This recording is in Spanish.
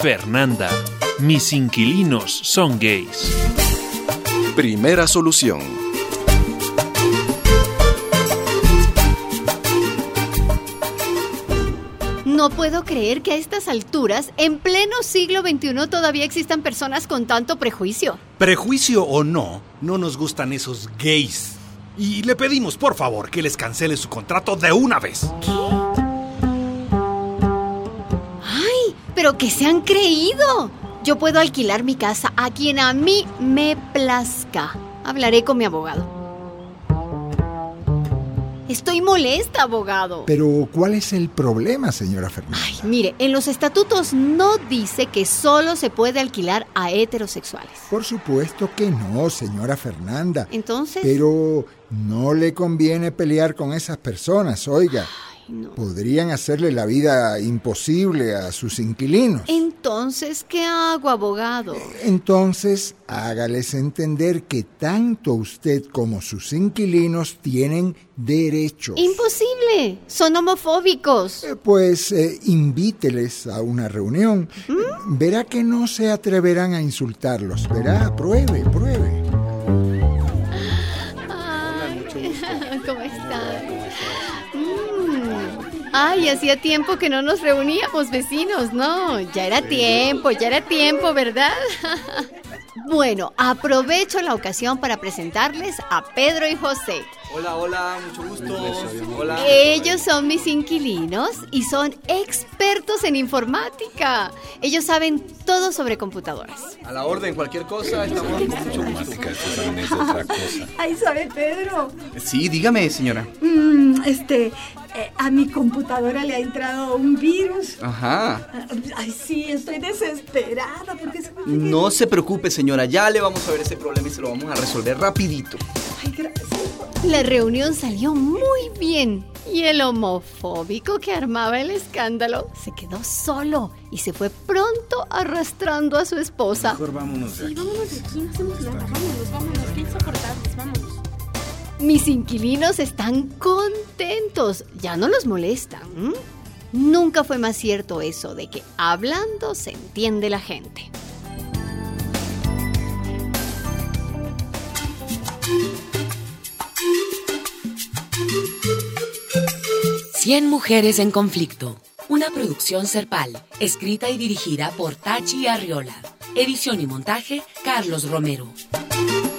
Fernanda, mis inquilinos son gays. Primera solución. No puedo creer que a estas alturas, en pleno siglo XXI, todavía existan personas con tanto prejuicio. Prejuicio o no, no nos gustan esos gays. Y le pedimos, por favor, que les cancele su contrato de una vez. ¿Qué? ¡Ay! ¡Pero que se han creído! Yo puedo alquilar mi casa a quien a mí me plazca. Hablaré con mi abogado. Estoy molesta, abogado. Pero, ¿cuál es el problema, señora Fernanda? Ay, mire, en los estatutos no dice que solo se puede alquilar a heterosexuales. Por supuesto que no, señora Fernanda. Entonces... Pero no le conviene pelear con esas personas, oiga. Ay, no. Podrían hacerle la vida imposible a sus inquilinos. Entonces, ¿qué hago, abogado? Entonces, hágales entender que tanto usted como sus inquilinos tienen derechos. ¡Imposible! Son homofóbicos. Pues invíteles a una reunión. Verá que no se atreverán a insultarlos. Verá, pruebe. Ay, ¿cómo están? Ay, hacía tiempo que no nos reuníamos, vecinos, ¿no? Ya era tiempo, ¿verdad? Bueno, aprovecho la ocasión para presentarles a Pedro y José. Hola, mucho gusto. Hola. Ellos son mis inquilinos y son expertos en informática. Ellos saben todo sobre computadoras. A la orden, cualquier cosa, estamos con mucho gusto. Ay, ¿sabe, Pedro? Sí, dígame, señora. A mi computadora le ha entrado un virus. Ajá. Ay, sí, estoy desesperada porque... No se preocupe, señora, ya le vamos a ver ese problema y se lo vamos a resolver rapidito. Ay, gracias. La reunión salió muy bien y el homofóbico que armaba el escándalo se quedó solo y se fue pronto arrastrando a su esposa. Mejor vámonos de aquí. Sí, vámonos de aquí, no hacemos nada. Vámonos, qué insoportables, vámonos. Mis inquilinos están contentos, ya no los molestan. Nunca fue más cierto eso de que hablando se entiende la gente. Cien mujeres en conflicto. Una producción Serpal, escrita y dirigida por Tachi Arriola. Edición y montaje, Carlos Romero.